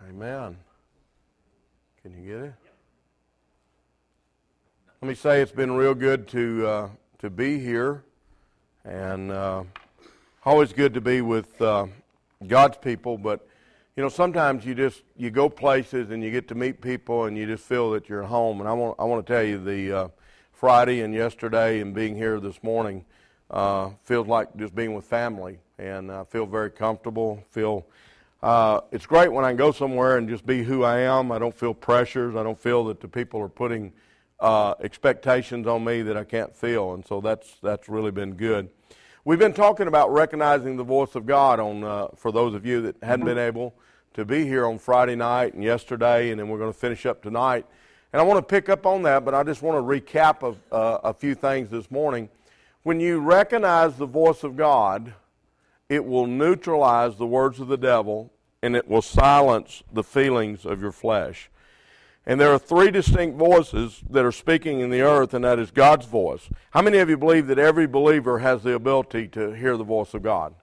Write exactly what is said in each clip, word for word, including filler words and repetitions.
Amen. Can you get it? Let me say it's been real good to uh, to be here, and uh, always good to be with uh, God's people. But you know, sometimes you just you go places and you get to meet people, and you just feel that you're at home. And I want I want to tell you, the uh, Friday and yesterday and being here this morning uh, feels like just being with family, and I feel very comfortable. Feel Uh, it's great when I can go somewhere and just be who I am. I don't feel pressures. I don't feel that the people are putting uh, expectations on me that I can't feel, and so that's that's really been good. We've been talking about recognizing the voice of God on uh, for those of you that hadn't been able to be here on Friday night and yesterday, and then we're going to finish up tonight. And I want to pick up on that, but I just want to recap of, uh, a few things this morning. When you recognize the voice of God, it will neutralize the words of the devil, and it will silence the feelings of your flesh. And there are three distinct voices that are speaking in the earth, and that is God's voice. How many of you believe that every believer has the ability to hear the voice of God?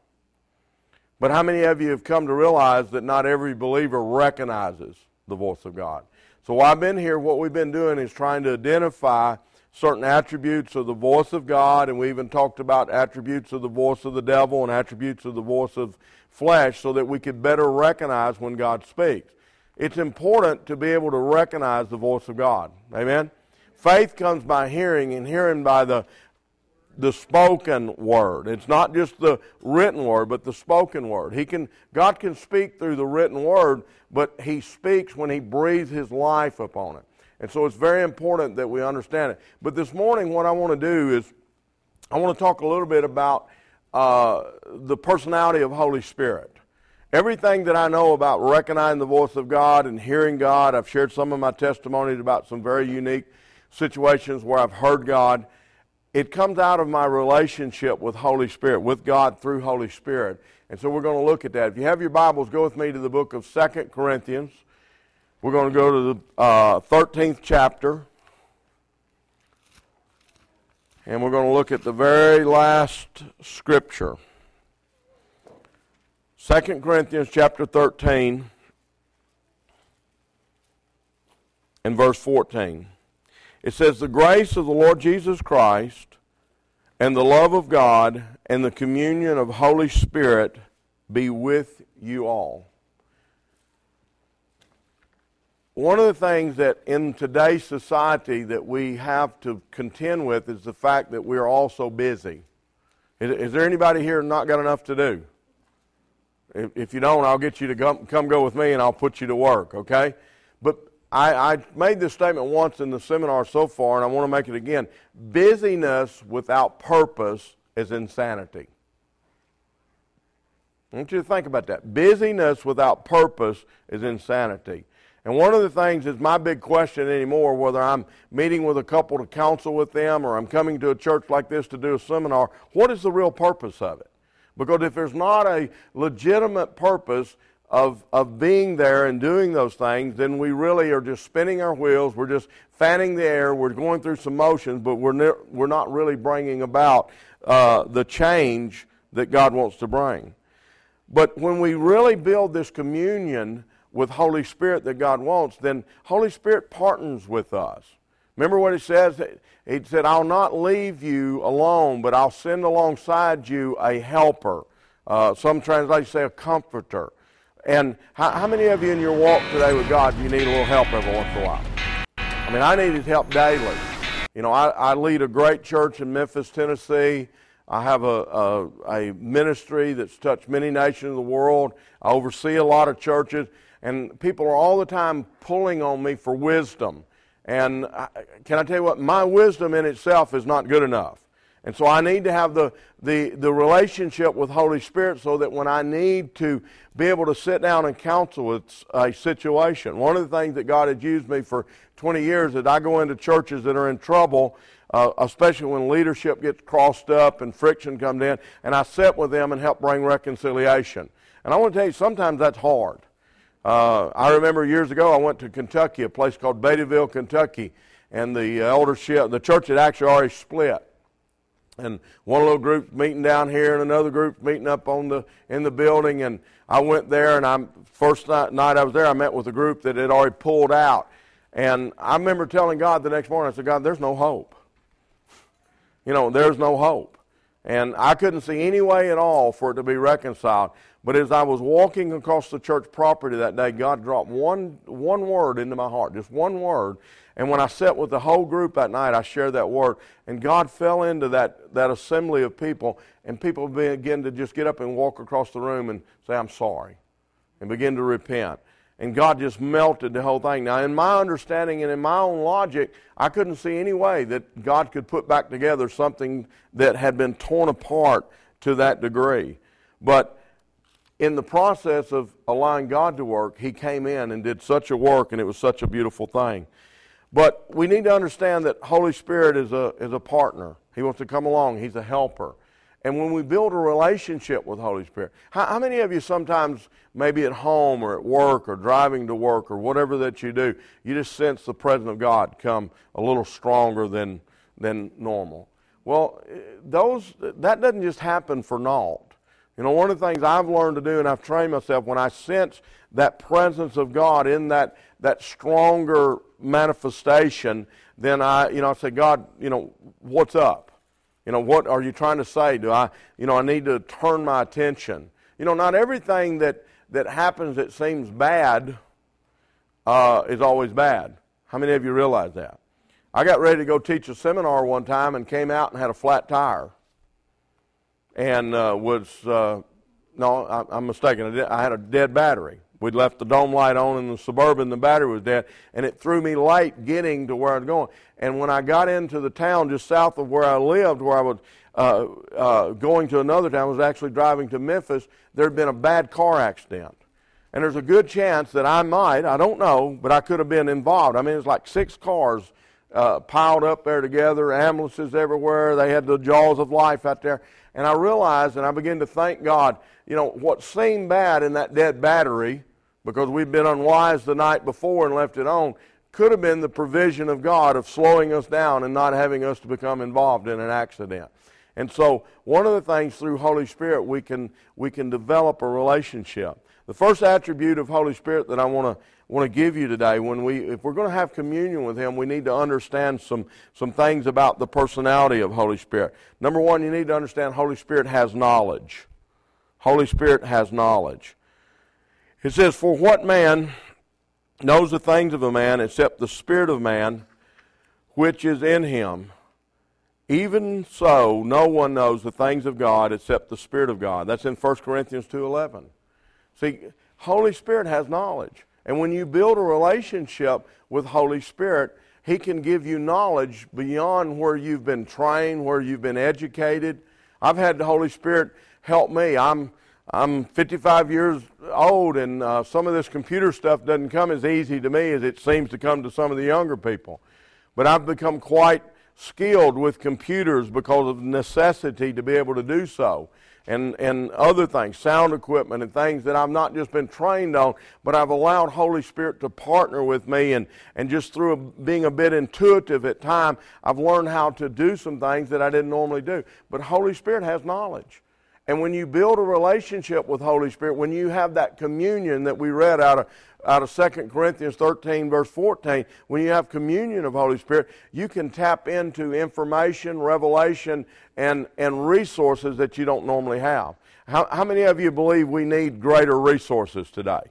But how many of you have come to realize that not every believer recognizes the voice of God? So while I've been here, what we've been doing is trying to identify certain attributes of the voice of God, and we even talked about attributes of the voice of the devil and attributes of the voice of flesh so that we could better recognize when God speaks. It's important to be able to recognize the voice of God. Amen? Faith comes by hearing, and hearing by the the spoken word. It's not just the written word, but the spoken word. He can God can speak through the written word, but He speaks when He breathes His life upon it. And so it's very important that we understand it. But this morning what I want to do is I want to talk a little bit about uh, the personality of Holy Spirit. Everything that I know about recognizing the voice of God and hearing God, I've shared some of my testimonies about some very unique situations where I've heard God. It comes out of my relationship with Holy Spirit, with God through Holy Spirit. And so we're going to look at that. If you have your Bibles, go with me to the book of Second Corinthians. We're going to go to the uh, thirteenth chapter, and we're going to look at the very last scripture. Second Corinthians chapter thirteen and verse fourteen. It says, "The grace of the Lord Jesus Christ and the love of God and the communion of Holy Spirit be with you all." One of the things that in today's society that we have to contend with is the fact that we are all so busy. Is, is there anybody here not got enough to do? If, if you don't, I'll get you to come, come go with me and I'll put you to work, okay? But I, I made this statement once in the seminar so far, and I want to make it again. Busyness without purpose is insanity. I want you to think about that. Busyness without purpose is insanity. And one of the things is my big question anymore, whether I'm meeting with a couple to counsel with them or I'm coming to a church like this to do a seminar, what is the real purpose of it? Because if there's not a legitimate purpose of, of being there and doing those things, then we really are just spinning our wheels, we're just fanning the air, we're going through some motions, but we're, ne- we're not really bringing about uh, the change that God wants to bring. But when we really build this communion with Holy Spirit that God wants, then Holy Spirit partners with us. Remember what it says? He said, "I'll not leave you alone, but I'll send alongside you a helper." Uh, some translations say a comforter. And how, how many of you in your walk today with God, you need a little help every once in a while? I mean, I need His help daily. You know, I, I lead a great church in Memphis, Tennessee. I have a, a, a ministry that's touched many nations of the world. I oversee a lot of churches. And people are all the time pulling on me for wisdom. And I, can I tell you what? My wisdom in itself is not good enough. And so I need to have the, the, the relationship with Holy Spirit so that when I need to be able to sit down and counsel with a situation. One of the things that God has used me for twenty years is I go into churches that are in trouble, uh, especially when leadership gets crossed up and friction comes in, and I sit with them and help bring reconciliation. And I want to tell you, sometimes that's hard. Uh, I remember years ago I went to Kentucky, a place called Beattyville, Kentucky, and the eldership, the church had actually already split. And one little group's meeting down here, and another group's meeting up on the in the building. And I went there, and I'm first night, night I was there, I met with a group that had already pulled out. And I remember telling God the next morning, I said, God, there's no hope. You know, there's no hope. And I couldn't see any way at all for it to be reconciled. But as I was walking across the church property that day, God dropped one one word into my heart, just one word. And when I sat with the whole group that night, I shared that word. And God fell into that, that assembly of people, and people began to just get up and walk across the room and say, I'm sorry, and begin to repent. And God just melted the whole thing. Now, in my understanding and in my own logic, I couldn't see any way that God could put back together something that had been torn apart to that degree. But in the process of allowing God to work, He came in and did such a work, and it was such a beautiful thing. But we need to understand that Holy Spirit is a is a partner. He wants to come along. He's a helper. And when we build a relationship with Holy Spirit, how, how many of you sometimes, maybe at home or at work or driving to work or whatever that you do, you just sense the presence of God come a little stronger than than normal? Well, those that doesn't just happen for naught. You know, one of the things I've learned to do, and I've trained myself, when I sense that presence of God in that that stronger manifestation, then I, you know, I say, God, you know, what's up? You know, what are you trying to say? Do I, you know, I need to turn my attention. You know, not everything that, that happens that seems bad uh, is always bad. How many of you realize that? I got ready to go teach a seminar one time and came out and had a flat tire. And uh, was, uh, no, I, I'm mistaken. I, did, I had a dead battery. We'd left the dome light on in the Suburban, the battery was dead, and it threw me late getting to where I was going. And when I got into the town just south of where I lived, where I was uh, uh, going to another town, I was actually driving to Memphis, there had been a bad car accident. And there's a good chance that I might, I don't know, but I could have been involved. I mean, it was like six cars uh, piled up there together, ambulances everywhere. They had the jaws of life out there. And I realized, and I began to thank God, you know, what seemed bad in that dead battery, because we'd been unwise the night before and left it on, could have been the provision of God of slowing us down and not having us to become involved in an accident. And so one of the things through Holy Spirit we can we can develop a relationship. The first attribute of Holy Spirit that I want to want to give you today, when we if we're going to have communion with Him, we need to understand some some things about the personality of Holy Spirit. Number one, you need to understand Holy Spirit has knowledge. Holy Spirit has knowledge. It says, for what man knows the things of a man except the spirit of man which is in him? Even so, no one knows the things of God except the Spirit of God. That's in First Corinthians two eleven. See, Holy Spirit has knowledge. And when you build a relationship with Holy Spirit, He can give you knowledge beyond where you've been trained, where you've been educated. I've had the Holy Spirit help me. I'm I'm fifty-five years old, and uh, some of this computer stuff doesn't come as easy to me as it seems to come to some of the younger people. But I've become quite skilled with computers because of necessity to be able to do so. And, and other things, sound equipment and things that I've not just been trained on, but I've allowed Holy Spirit to partner with me. And, and just through a, being a bit intuitive at times, I've learned how to do some things that I didn't normally do. But Holy Spirit has knowledge. And when you build a relationship with Holy Spirit, when you have that communion that we read out of out of Second Corinthians thirteen, verse fourteen, when you have communion of Holy Spirit, you can tap into information, revelation, and, and resources that you don't normally have. How, how many of you believe we need greater resources today?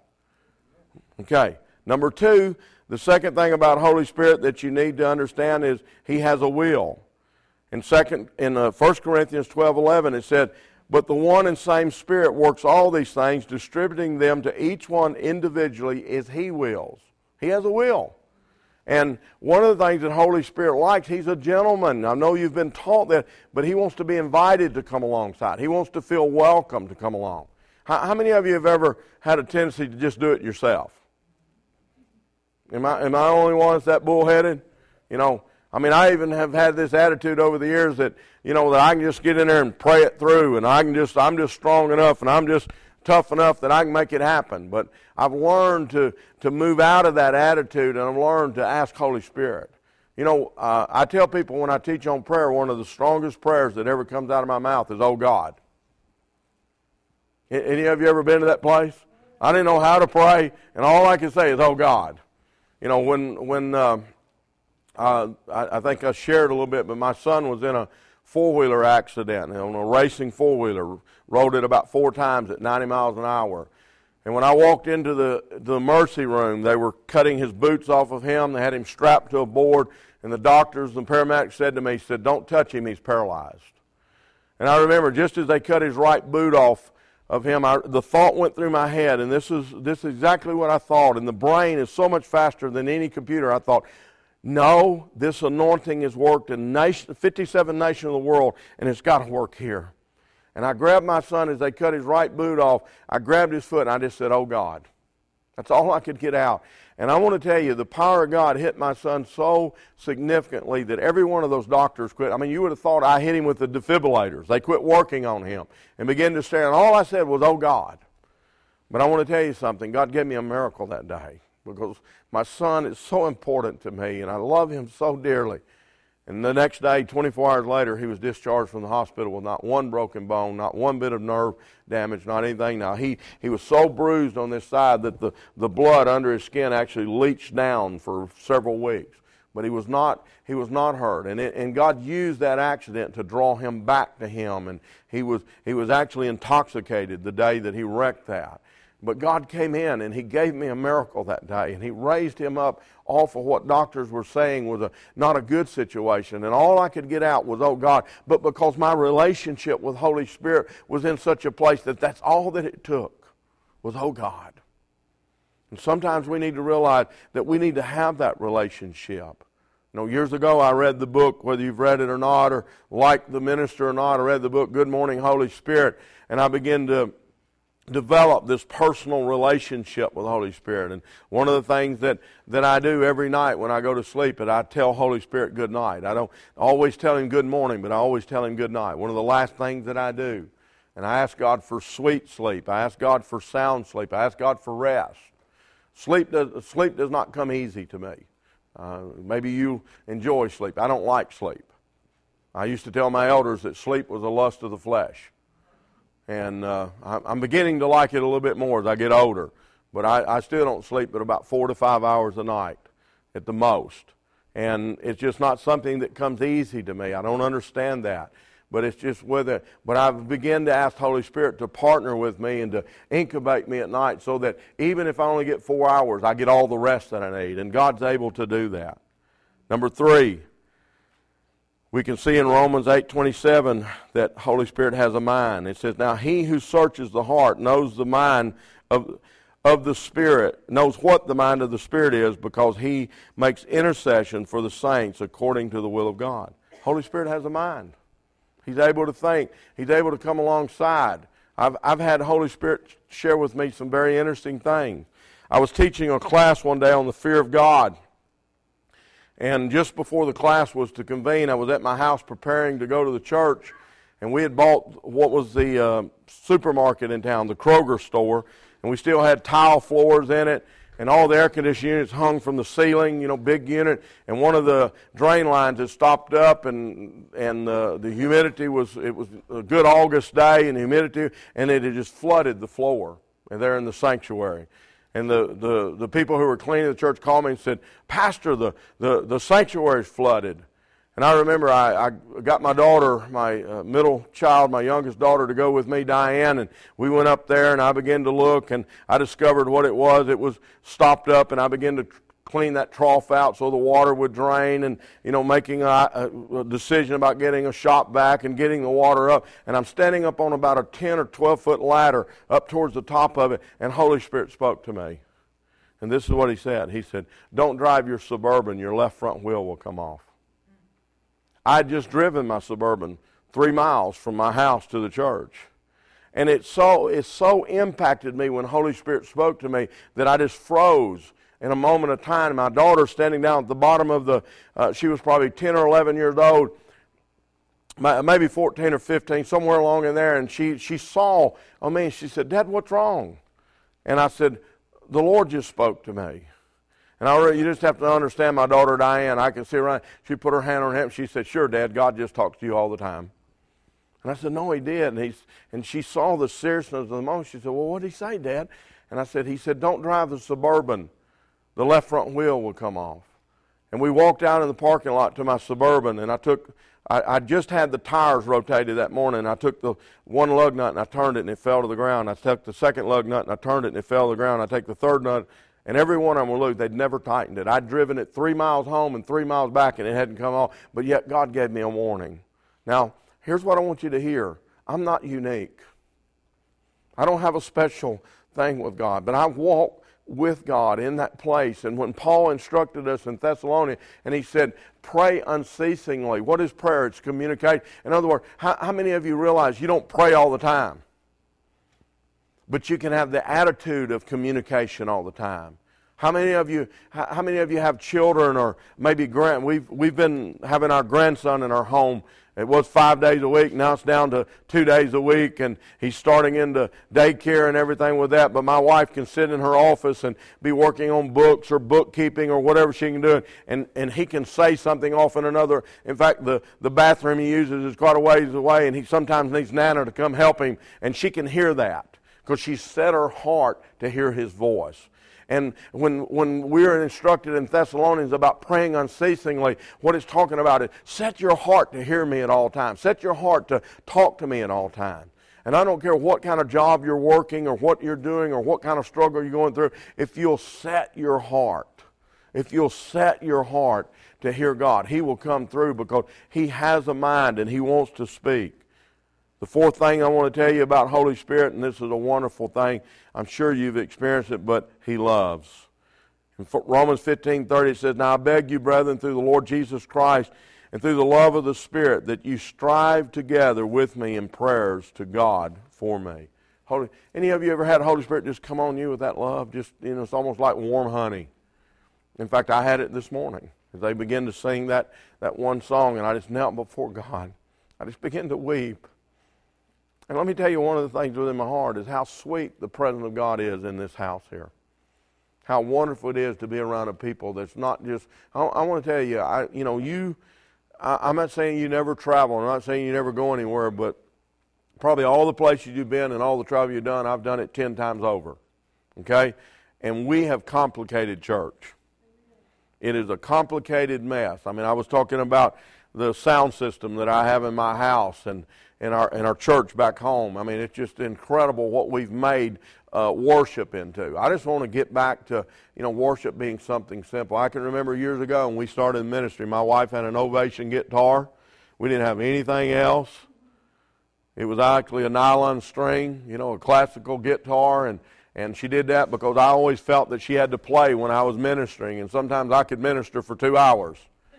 Okay. Number two, the second thing about Holy Spirit that you need to understand is He has a will. In second, in uh, First Corinthians twelve eleven, it said, but the one and same Spirit works all these things, distributing them to each one individually as He wills. He has a will. And one of the things that Holy Spirit likes, He's a gentleman. I know you've been taught that, but He wants to be invited to come alongside. He wants to feel welcome to come along. How, how many of you have ever had a tendency to just do it yourself? Am I, am I the only one that's that bullheaded? You know, I mean, I even have had this attitude over the years that, you know, that I can just get in there and pray it through, and I can just, I'm just strong enough, and I'm just tough enough that I can make it happen. But I've learned to, to move out of that attitude, and I've learned to ask Holy Spirit. You know, uh, I tell people when I teach on prayer, one of the strongest prayers that ever comes out of my mouth is, "Oh God." Any of you ever been to that place? I didn't know how to pray, and all I could say is, "Oh God." You know, when when uh, uh, I, I think I shared a little bit, but my son was in a four-wheeler accident on a racing four-wheeler, rode it about four times at ninety miles an hour. And when I walked into the, the emergency room, they were cutting his boots off of him. They had him strapped to a board, and the doctors and paramedics said to me, said, "Don't touch him, he's paralyzed." And I remember just as they cut his right boot off of him, I, the thought went through my head, and this is, this is exactly what I thought. And the brain is so much faster than any computer. I thought, no, this anointing has worked in nation, fifty-seven nations of the world, and it's got to work here. And I grabbed my son as they cut his right boot off. I grabbed his foot, and I just said, "Oh, God." That's all I could get out. And I want to tell you, the power of God hit my son so significantly that every one of those doctors quit. I mean, you would have thought I hit him with the defibrillators. They quit working on him and began to stare. And all I said was, "Oh, God." But I want to tell you something. God gave me a miracle that day because my son is so important to me, and I love him so dearly. And the next day, twenty-four hours later, he was discharged from the hospital with not one broken bone, not one bit of nerve damage, not anything. Now, he, he was so bruised on this side that the, the blood under his skin actually leached down for several weeks. But he was not, he was not hurt. And, it, and God used that accident to draw him back to him. And he was, he was actually intoxicated the day that he wrecked that. But God came in and he gave me a miracle that day, and he raised him up off of what doctors were saying was a, not a good situation. And all I could get out was, "Oh, God." But because my relationship with Holy Spirit was in such a place that that's all that it took was, "Oh, God." And sometimes we need to realize that we need to have that relationship. You know, years ago I read the book, whether you've read it or not, or like the minister or not, I read the book, Good Morning, Holy Spirit, and I began to develop this personal relationship with the Holy Spirit. And one of the things that, that I do every night when I go to sleep is I tell Holy Spirit good night. I don't always tell him good morning, but I always tell him good night. One of the last things that I do. And I ask God for sweet sleep. I ask God for sound sleep. I ask God for rest. Sleep does, sleep does not come easy to me. Uh, maybe you enjoy sleep. I don't like sleep. I used to tell my elders that sleep was a lust of the flesh. And uh, I'm beginning to like it a little bit more as I get older. But I, I still don't sleep but about four to five hours a night at the most. And it's just not something that comes easy to me. I don't understand that. But it's just whether, but I've begun to ask the Holy Spirit to partner with me and to incubate me at night so that even if I only get four hours, I get all the rest that I need. And God's able to do that. Number three, we can see in Romans eight twenty-seven that Holy Spirit has a mind. It says, "Now he who searches the heart knows the mind of, of the Spirit, knows what the mind of the Spirit is, because he makes intercession for the saints according to the will of God." Holy Spirit has a mind. He's able to think. He's able to come alongside. I've, I've had Holy Spirit share with me some very interesting things. I was teaching a class one day on the fear of God. And just before the class was to convene, I was at my house preparing to go to the church, and we had bought what was the uh, supermarket in town, the Kroger store, and we still had tile floors in it, and all the air conditioning units hung from the ceiling, you know, big unit, and one of the drain lines had stopped up, and and uh, the humidity was, it was a good August day, and the humidity, and it had just flooded the floor, and there in the sanctuary. And the, the, the people who were cleaning the church called me and said, "Pastor, the, the, the sanctuary is flooded." And I remember I, I got my daughter, my uh, middle child, my youngest daughter, to go with me, Diane, and we went up there, and I began to look, and I discovered what it was. It was stopped up, and I began to tr- clean that trough out so the water would drain, and, you know, making a, a decision about getting a shop vac and getting the water up. And I'm standing up on about a ten or twelve foot ladder up towards the top of it, and Holy Spirit spoke to me. And this is what he said. He said, "Don't drive your Suburban. Your left front wheel will come off." I had just driven my Suburban three miles from my house to the church. And it so, it so impacted me when Holy Spirit spoke to me that I just froze in a moment of time. My daughter standing down at the bottom of the, uh, she was probably ten or eleven years old, maybe fourteen or fifteen, somewhere along in there, and she, she saw, I mean, she said, "Dad, what's wrong?" And I said, "The Lord just spoke to me." And I really, you just have to understand my daughter Diane. I can see her, she put her hand on her hip. She said, sure, Dad, God just talks to you all the time. And I said, no, he did. And, he's, and she saw the seriousness of the moment. She said, well, what did he say, Dad? And I said, he said, don't drive the Suburban. The left front wheel will come off. And we walked out in the parking lot to my Suburban, and I took, I, I just had the tires rotated that morning. I took the one lug nut and I turned it and it fell to the ground. I took the second lug nut and I turned it and it fell to the ground. I take the third nut, and every one of them were loose. They'd never tightened it. I'd driven it three miles home and three miles back, and it hadn't come off. But yet God gave me a warning. Now, here's what I want you to hear. I'm not unique. I don't have a special thing with God, but I walk with God in that place. And when Paul instructed us in Thessalonians, and he said, pray unceasingly. What is prayer? It's communicate. In other words, how, how many of you realize you don't pray all the time? But you can have the attitude of communication all the time. How many of you? How, how many of you have children, or maybe grand? We've we've been having our grandson in our home. It was five days a week. Now it's down to two days a week, and he's starting into daycare and everything with that. But my wife can sit in her office and be working on books or bookkeeping or whatever she can do, and, and he can say something off in another. In fact, the, the bathroom he uses is quite a ways away, and he sometimes needs Nana to come help him, and she can hear that because she set her heart to hear his voice. And when when we're instructed in Thessalonians about praying unceasingly, what it's talking about is set your heart to hear me at all times. Set your heart to talk to me at all times. And I don't care what kind of job you're working or what you're doing or what kind of struggle you're going through, if you'll set your heart, if you'll set your heart to hear God, He will come through because He has a mind and He wants to speak. The fourth thing I want to tell you about Holy Spirit, and this is a wonderful thing, I'm sure you've experienced it, but He loves. In Romans fifteen thirty it says, now I beg you, brethren, through the Lord Jesus Christ and through the love of the Spirit, that you strive together with me in prayers to God for me. Holy, any of you ever had the Holy Spirit just come on you with that love? Just, you know, it's almost like warm honey. In fact, I had it this morning as they began to sing that, that one song, and I just knelt before God. I just began to weep. And let me tell you, one of the things within my heart is how sweet the presence of God is in this house here. How wonderful it is to be around a people that's not just, I, I want to tell you, I, you know, you, I, I'm not saying you never travel, I'm not saying you never go anywhere, but probably all the places you've been and all the travel you've done, I've done it ten times over, okay? And we have complicated church. It is a complicated mess. I mean, I was talking about the sound system that I have in my house and in our in our church back home. I mean, it's just incredible what we've made uh, worship into. I just want to get back to, you know, worship being something simple. I can remember years ago when we started ministry, my wife had an Ovation guitar. We didn't have anything else. It was actually a nylon string, you know, a classical guitar, and And she did that because I always felt that she had to play when I was ministering, and sometimes I could minister for two hours.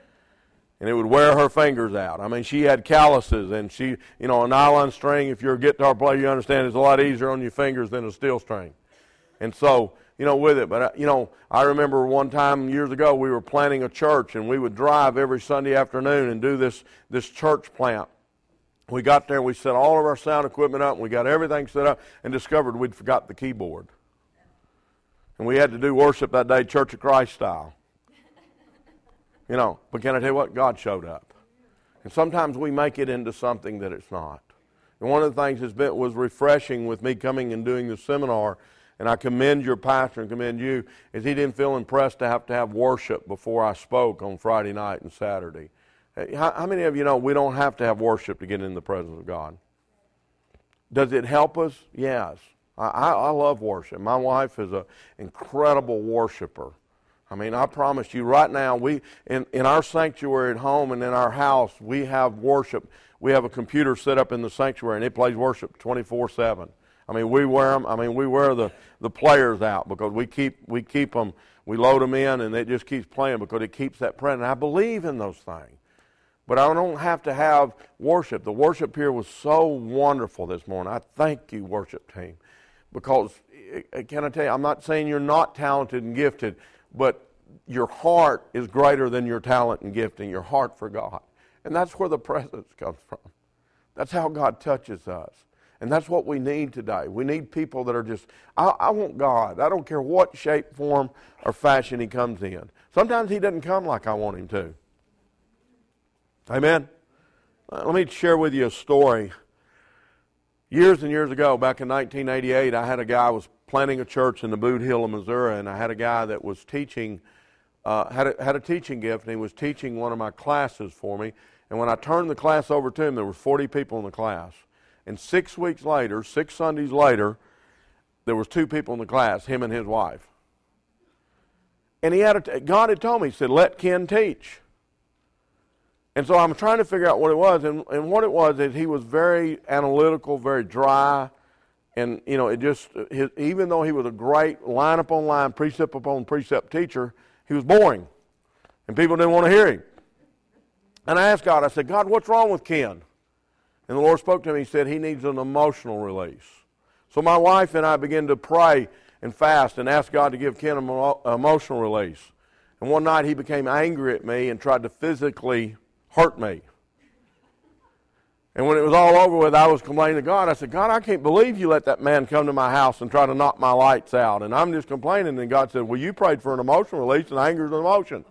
And it would wear her fingers out. I mean, she had calluses, and she, you know, a nylon string, if you're a guitar player, you understand it's a lot easier on your fingers than a steel string. And so, you know, with it. But, you know, I remember one time years ago we were planting a church, and we would drive every Sunday afternoon and do this, this church plant. We got there, and we set all of our sound equipment up, and we got everything set up, and discovered we'd forgot the keyboard. And we had to do worship that day, Church of Christ style. You know, but can I tell you what? God showed up. And sometimes we make it into something that it's not. And one of the things that was refreshing with me coming and doing the seminar, and I commend your pastor and commend you, is he didn't feel impressed to have to have worship before I spoke on Friday night and Saturday. How, how many of you know we don't have to have worship to get in the presence of God? Does it help us? Yes. I, I, I love worship. My wife is an incredible worshiper. I mean, I promise you right now, we in, in our sanctuary at home and in our house, we have worship. We have a computer set up in the sanctuary, and it plays worship twenty-four seven. I mean, we wear them. I mean, we wear the, the players out because we keep we keep them. We load them in, and it just keeps playing because it keeps that present. I believe in those things. But I don't have to have worship. The worship here was so wonderful this morning. I thank you, worship team, because, can I tell you, I'm not saying you're not talented and gifted, but your heart is greater than your talent and gifting, your heart for God. And that's where the presence comes from. That's how God touches us. And that's what we need today. We need people that are just, I, I want God. I don't care what shape, form, or fashion he comes in. Sometimes he doesn't come like I want him to. Amen? Uh, let me share with you a story. Years and years ago, back in nineteen eighty-eight, I had a guy who was planting a church in the Boot Hill of Missouri, and I had a guy that was teaching, uh, had, a, had a teaching gift, and he was teaching one of my classes for me. And when I turned the class over to him, there were forty people in the class. And six weeks later, six Sundays later, there was two people in the class, him and his wife. And he had a, God had told me, he said, let Ken teach. And so I'm trying to figure out what it was. And, and what it was is he was very analytical, very dry. And, you know, it just, his, even though he was a great line upon line, precept upon precept teacher, he was boring. And people didn't want to hear him. And I asked God, I said, God, what's wrong with Ken? And the Lord spoke to me. He said, he needs an emotional release. So my wife and I began to pray and fast and ask God to give Ken an emotional release. And one night he became angry at me and tried to physically hurt me. And when it was all over with, I was complaining to God. I said, God, I can't believe you let that man come to my house and try to knock my lights out. And I'm just complaining. And God said, well, you prayed for an emotional release, and anger is an emotion.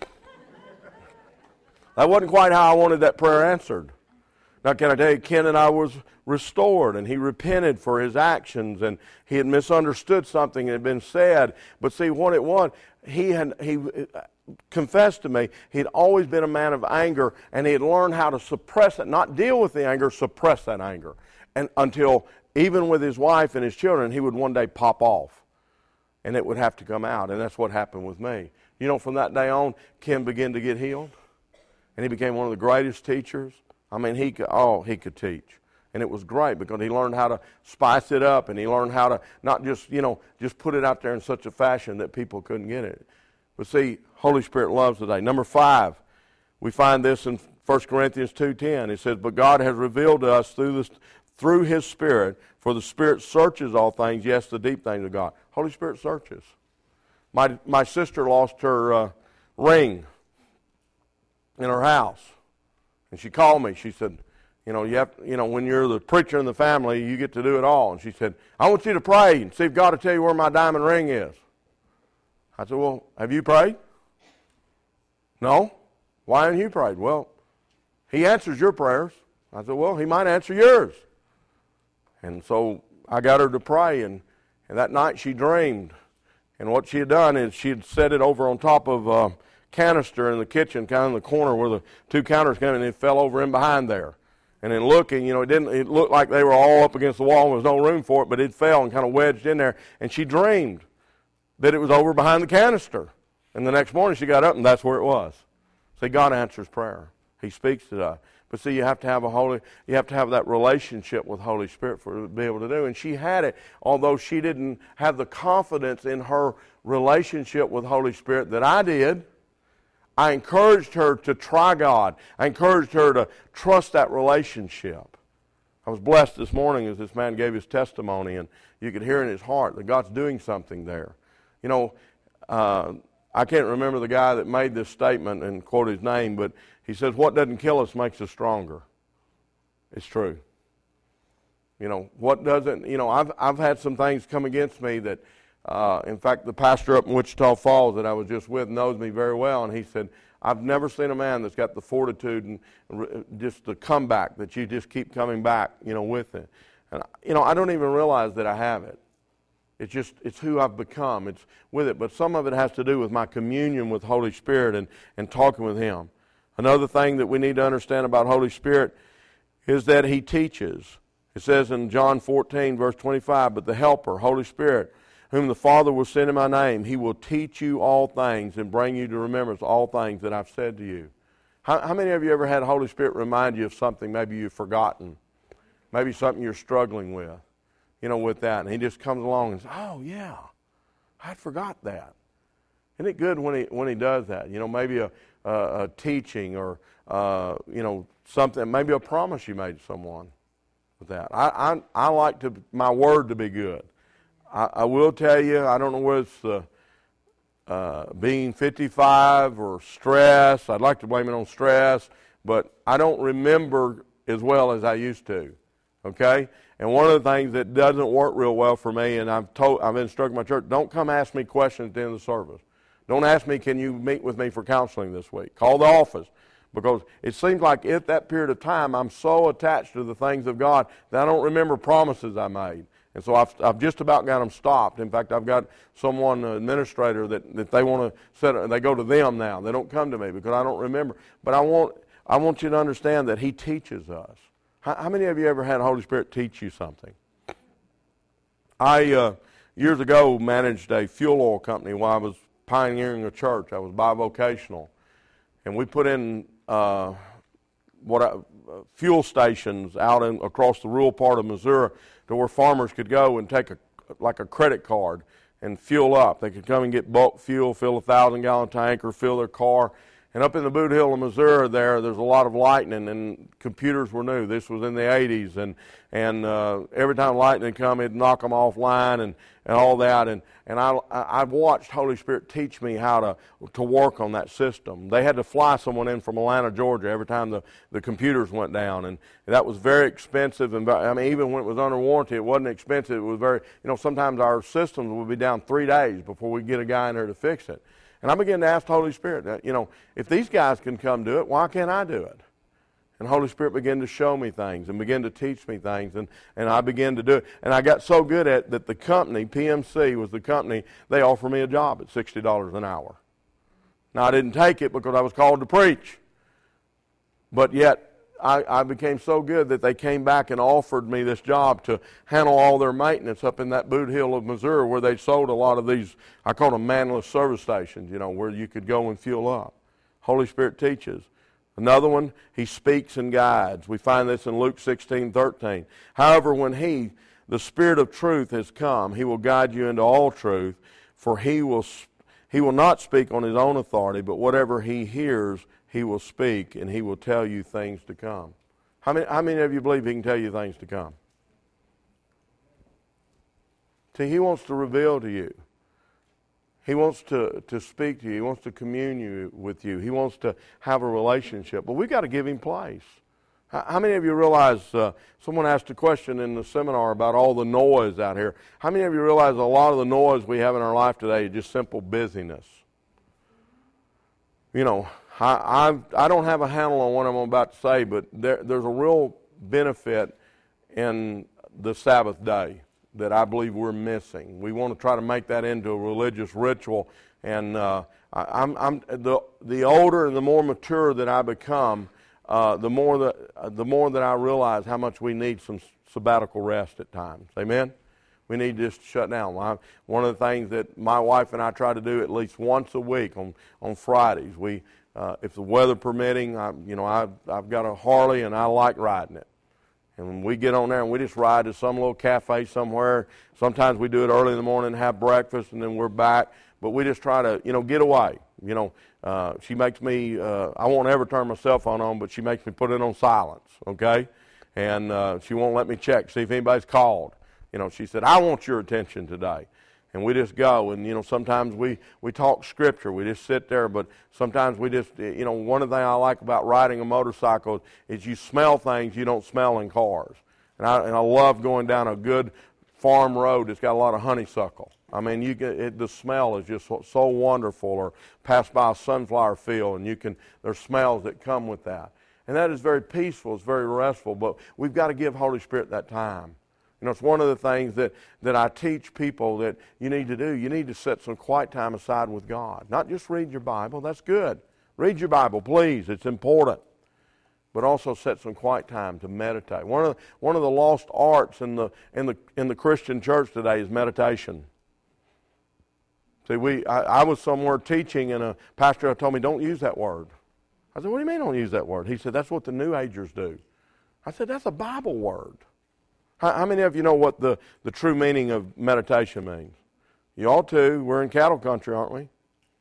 That wasn't quite how I wanted that prayer answered. Now, can I tell you, Ken and I was restored, and he repented for his actions, and he had misunderstood something that had been said. But see, what it was, he had he confessed to me he'd always been a man of anger, and he had learned how to suppress it, not deal with the anger, suppress that anger. And until, even with his wife and his children, he would one day pop off, and it would have to come out, and that's what happened with me. You know, from that day on, Ken began to get healed, and he became one of the greatest teachers. I mean, he could, oh, he could teach. And it was great because he learned how to spice it up, and he learned how to not just, you know, just put it out there in such a fashion that people couldn't get it. But see, Holy Spirit loves today. Number five, we find this in First Corinthians two ten. It says, but God has revealed to us through this, through his Spirit, for the Spirit searches all things, yes, the deep things of God. Holy Spirit searches. My, my sister lost her uh, ring in her house. And she called me. She said, you know, you have, you know, when you're the preacher in the family, you get to do it all. And she said, I want you to pray and see if God will tell you where my diamond ring is. I said, well, have you prayed? No. Why haven't you prayed? Well, he answers your prayers. I said, well, he might answer yours. And so I got her to pray, and, and that night she dreamed. And what she had done is she had set it over on top of uh, canister in the kitchen, kind of in the corner where the two counters came, and it fell over in behind there. And in looking, you know, it didn't. It looked like they were all up against the wall, and there was no room for it, but it fell and kind of wedged in there. And she dreamed that it was over behind the canister. And the next morning she got up, and that's where it was. See, God answers prayer. He speaks to us. But see, you have to have a holy, you have to have that relationship with Holy Spirit for to be able to do. And she had it, although she didn't have the confidence in her relationship with Holy Spirit that I did. I encouraged her to try God. I encouraged her to trust that relationship. I was blessed this morning as this man gave his testimony, and you could hear in his heart that God's doing something there. You know, uh, I can't remember the guy that made this statement and quote his name, but he says, what doesn't kill us makes us stronger. It's true. You know, what doesn't, you know, I've, I've had some things come against me that, Uh, in fact, the pastor up in Wichita Falls that I was just with knows me very well, and he said, I've never seen a man that's got the fortitude and just the comeback that you just keep coming back, you know, with it. And, you know, I don't even realize that I have it. It's just, it's who I've become. It's with it. But some of it has to do with my communion with Holy Spirit and, and talking with Him. Another thing that we need to understand about Holy Spirit is that He teaches. It says in John fourteen, verse twenty-five, but the Helper, Holy Spirit, whom the Father will send in my name, He will teach you all things and bring you to remembrance all things that I've said to you. How, how many of you ever had the Holy Spirit remind you of something maybe you've forgotten? Maybe something you're struggling with, you know, with that. And He just comes along and says, oh, yeah, I forgot that. Isn't it good when He when He does that? You know, maybe a, a, a teaching or, uh, you know, something, maybe a promise you made to someone with that. I, I, I like to my word to be good. I, I will tell you, I don't know whether it's the uh, being fifty-five or stress. I'd like to blame it on stress, but I don't remember as well as I used to. okay? And one of the things that doesn't work real well for me, and I've told, I've instructed my church, don't come ask me questions at the end of the service. Don't ask me, can you meet with me for counseling this week? Call the office. Because it seems like at that period of time, I'm so attached to the things of God that I don't remember promises I made. And so I've, I've just about got them stopped. In fact, I've got someone, an administrator, that, that they want to set, they go to them now. They don't come to me because I don't remember. But I want, I want you to understand that He teaches us. How, how many of you ever had the Holy Spirit teach you something? I, uh, years ago, managed a fuel oil company while I was pioneering a church. I was bivocational. And we put in uh, what I, uh, fuel stations out in, across the rural part of Missouri to where farmers could go and take a like a credit card and fuel up. They could come and get bulk fuel, fill a thousand gallon tank, or fill their car. And up in the Boot Hill of Missouri, there, there's a lot of lightning, and computers were new. This was in the eighties, and and uh, every time lightning would come, it'd knock them offline and, and all that. And and I I've watched Holy Spirit teach me how to to work on that system. They had to fly someone in from Atlanta, Georgia, every time the, the computers went down, and that was very expensive. And I mean, even when it was under warranty, it wasn't expensive. It was very, you know, sometimes our systems would be down three days before we get a guy in there to fix it. And I began to ask the Holy Spirit, you know, if these guys can come do it, why can't I do it? And the Holy Spirit began to show me things and began to teach me things, and, and I began to do it. And I got so good at it that the company, P M C was the company, they offered me a job at sixty dollars an hour. Now, I didn't take it because I was called to preach. But yet, I, I became so good that they came back and offered me this job to handle all their maintenance up in that Boot Hill of Missouri, where they sold a lot of these, I call them manless service stations, you know, where you could go and fuel up. Holy Spirit teaches. Another one, He speaks and guides. We find this in Luke sixteen thirteen. However, when He, the Spirit of truth, has come, He will guide you into all truth, for He will, he will not speak on His own authority, but whatever He hears, He will speak, and He will tell you things to come. How many, how many of you believe He can tell you things to come? See, He wants to reveal to you. He wants to, to speak to you. He wants to commune you, with you. He wants to have a relationship. But we've got to give Him place. How, how many of you realize, uh, someone asked a question in the seminar about all the noise out here. How many of you realize a lot of the noise we have in our life today is just simple busyness? You know, I, I've, I don't have a handle on what I'm about to say, but there, there's a real benefit in the Sabbath day that I believe we're missing. We want to try to make that into a religious ritual, and uh, I, I'm, I'm the the older and the more mature that I become, uh, the more that uh, the more that I realize how much we need some sabbatical rest at times. Amen. We need to just shut down. One of the things that my wife and I try to do at least once a week on on Fridays, we Uh, if the weather permitting, I, you know, I've, I've got a Harley and I like riding it. And when we get on there and we just ride to some little cafe somewhere, sometimes we do it early in the morning, have breakfast, and then we're back. But we just try to, you know, get away. You know, uh, she makes me, uh, I won't ever turn my cell phone on, but she makes me put it on silence, okay? And uh, she won't let me check, see if anybody's called. You know, she said, I want your attention today. And we just go, and, you know, sometimes we, we talk Scripture. We just sit there, but sometimes we just, you know, one of the things I like about riding a motorcycle is you smell things you don't smell in cars. And I, and I love going down a good farm road that's got a lot of honeysuckle. I mean, you get, it, the smell is just so, so wonderful. Or pass by a sunflower field, and you can, there's smells that come with that. And that is very peaceful. It's very restful, but we've got to give Holy Spirit that time. You know, it's one of the things that, that I teach people that you need to do. You need to set some quiet time aside with God. Not just read your Bible. That's good. Read your Bible, please. It's important. But also set some quiet time to meditate. One of the, one of the lost arts in the in the in the Christian church today is meditation. See, we I, I was somewhere teaching, and a pastor told me, "Don't use that word." I said, "What do you mean don't use that word?" He said, "That's what the New Agers do." I said, "That's a Bible word." How many of you know what the, the true meaning of meditation means? You all too. We're in cattle country, aren't we?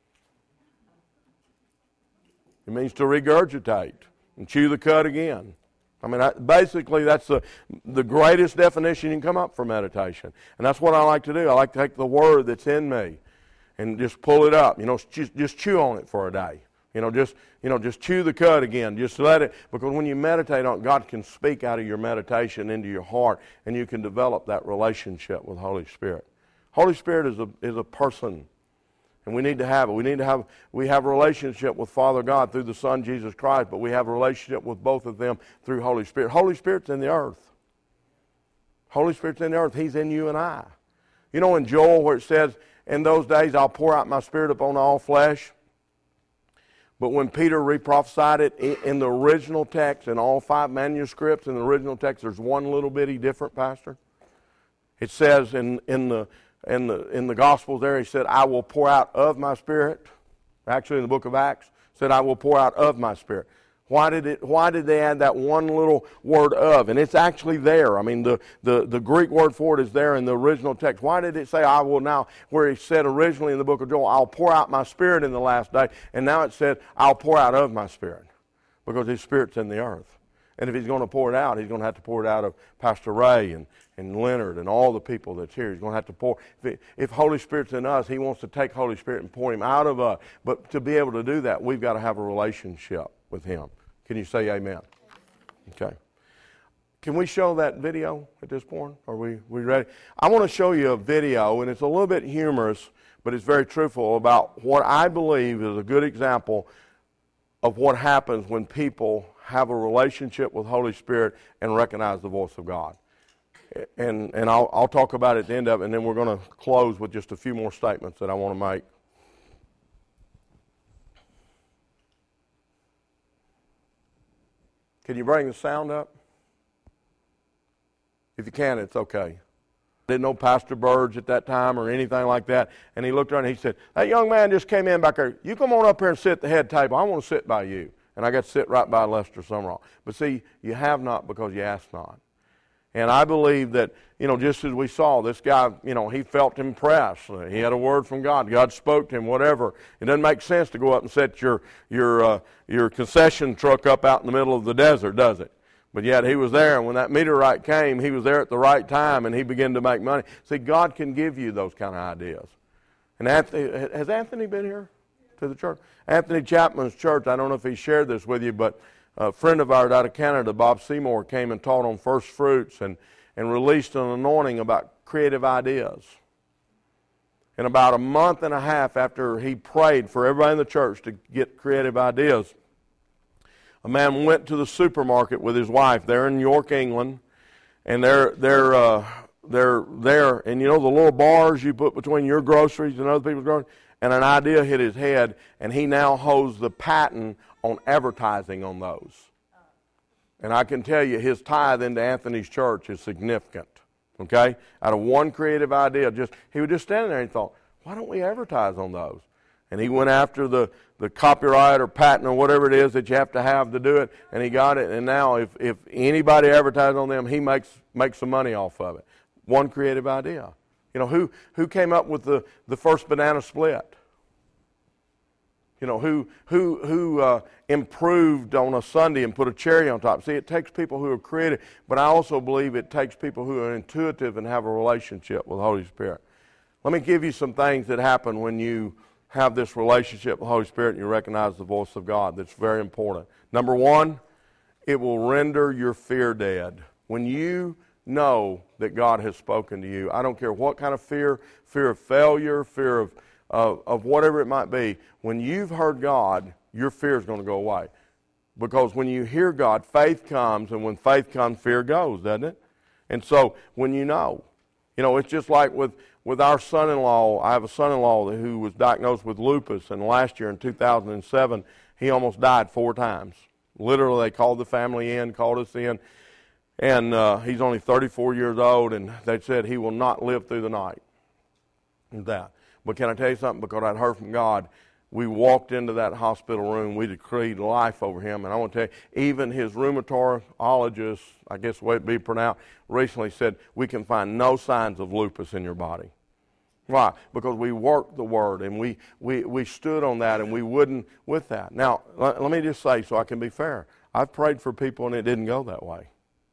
It means to regurgitate and chew the cud again. I mean, I, basically, that's the, the greatest definition you can come up for meditation. And that's what I like to do. I like to take the word that's in me and just pull it up. You know, just, just chew on it for a day. You know, just you know, just chew the cud again. Just let it, because when you meditate on it, God can speak out of your meditation into your heart, and you can develop that relationship with Holy Spirit. Holy Spirit is a is a person, and we need to have it. We need to have we have a relationship with Father God through the Son Jesus Christ, but we have a relationship with both of them through Holy Spirit. Holy Spirit's in the earth. Holy Spirit's in the earth. He's in you and I. You know in Joel where it says, "In those days I'll pour out my Spirit upon all flesh." But when Peter re-prophesied it, in the original text, in all five manuscripts, in the original text, there's one little bitty different, Pastor. It says in, in the in the in the Gospels there, he said, "I will pour out of my Spirit." Actually, in the book of Acts, said, "I will pour out of my Spirit." Why did it? Why did they add that one little word "of"? And it's actually there. I mean, the, the, the Greek word for it is there in the original text. Why did it say "I will now"? Where it said originally in the book of Joel, "I'll pour out my Spirit in the last day," and now it said, "I'll pour out of my Spirit," because His Spirit's in the earth. And if He's going to pour it out, He's going to have to pour it out of Pastor Ray and, and Leonard and all the people that's here. He's going to have to pour. If, it, if Holy Spirit's in us, He wants to take Holy Spirit and pour Him out of us. But to be able to do that, we've got to have a relationship with Him. Can you say amen? Okay. Can we show that video at this point? Are we, we ready? I want to show you a video, and it's a little bit humorous, but it's very truthful about what I believe is a good example of what happens when people have a relationship with Holy Spirit and recognize the voice of God. And, and I'll, I'll talk about it at the end of it, and then we're going to close with just a few more statements that I want to make. Can you bring the sound up? If you can, it's okay. I didn't know Pastor Burge at that time or anything like that. And he looked around and he said, "That young man just came in back there. You come on up here and sit at the head table. I want to sit by you." And I got to sit right by Lester Summerall. But see, you have not because you ask not. And I believe that, you know, just as we saw, this guy, you know, he felt impressed. He had a word from God. God spoke to him, whatever. It doesn't make sense to go up and set your your uh, your concession truck up out in the middle of the desert, does it? But yet he was there, and when that meteorite came, he was there at the right time, and he began to make money. See, God can give you those kind of ideas. And Anthony, has Anthony been here to the church? Anthony Chapman's church, I don't know if he shared this with you, but a friend of ours out of Canada, Bob Seymour, came and taught on first fruits and, and released an anointing about creative ideas. And about a month and a half after he prayed for everybody in the church to get creative ideas, a man went to the supermarket with his wife there in York, England, and they're they're uh, they're there, and you know the little bars you put between your groceries and other people's groceries, and an idea hit his head, and he now holds the patent on advertising on those. And I can tell you his tithe into Anthony's church is significant, okay? Out of one creative idea, just he was just standing there and thought, why don't we advertise on those? And he went after the, the copyright or patent or whatever it is that you have to have to do it, and he got it. And now if, if anybody advertises on them, he makes makes some money off of it. One creative idea. You know, who, who came up with the, the first banana split? You know, who who who uh, improved on a Sunday and put a cherry on top. See, it takes people who are creative, but I also believe it takes people who are intuitive and have a relationship with the Holy Spirit. Let me give you some things that happen when you have this relationship with the Holy Spirit and you recognize the voice of God. That's very important. Number one, it will render your fear dead. When you know that God has spoken to you, I don't care what kind of fear, fear of failure, fear of Of, of whatever it might be, when you've heard God, your fear is going to go away. Because when you hear God, faith comes, and when faith comes, fear goes, doesn't it? And so, when you know, you know, it's just like with, with our son-in-law. I have a son-in-law who was diagnosed with lupus, and last year in two thousand seven, he almost died four times. Literally, they called the family in, called us in, and uh, he's only thirty-four years old, and they said he will not live through the night. And that. But can I tell you something? Because I'd heard from God, we walked into that hospital room, we decreed life over him. And I want to tell you, even his rheumatologist, I guess the way it'd be pronounced, recently said, we can find no signs of lupus in your body. Why? Because we worked the Word, and we, we, we stood on that, and we wouldn't with that. Now, let, let me just say, so I can be fair, I've prayed for people, and it didn't go that way.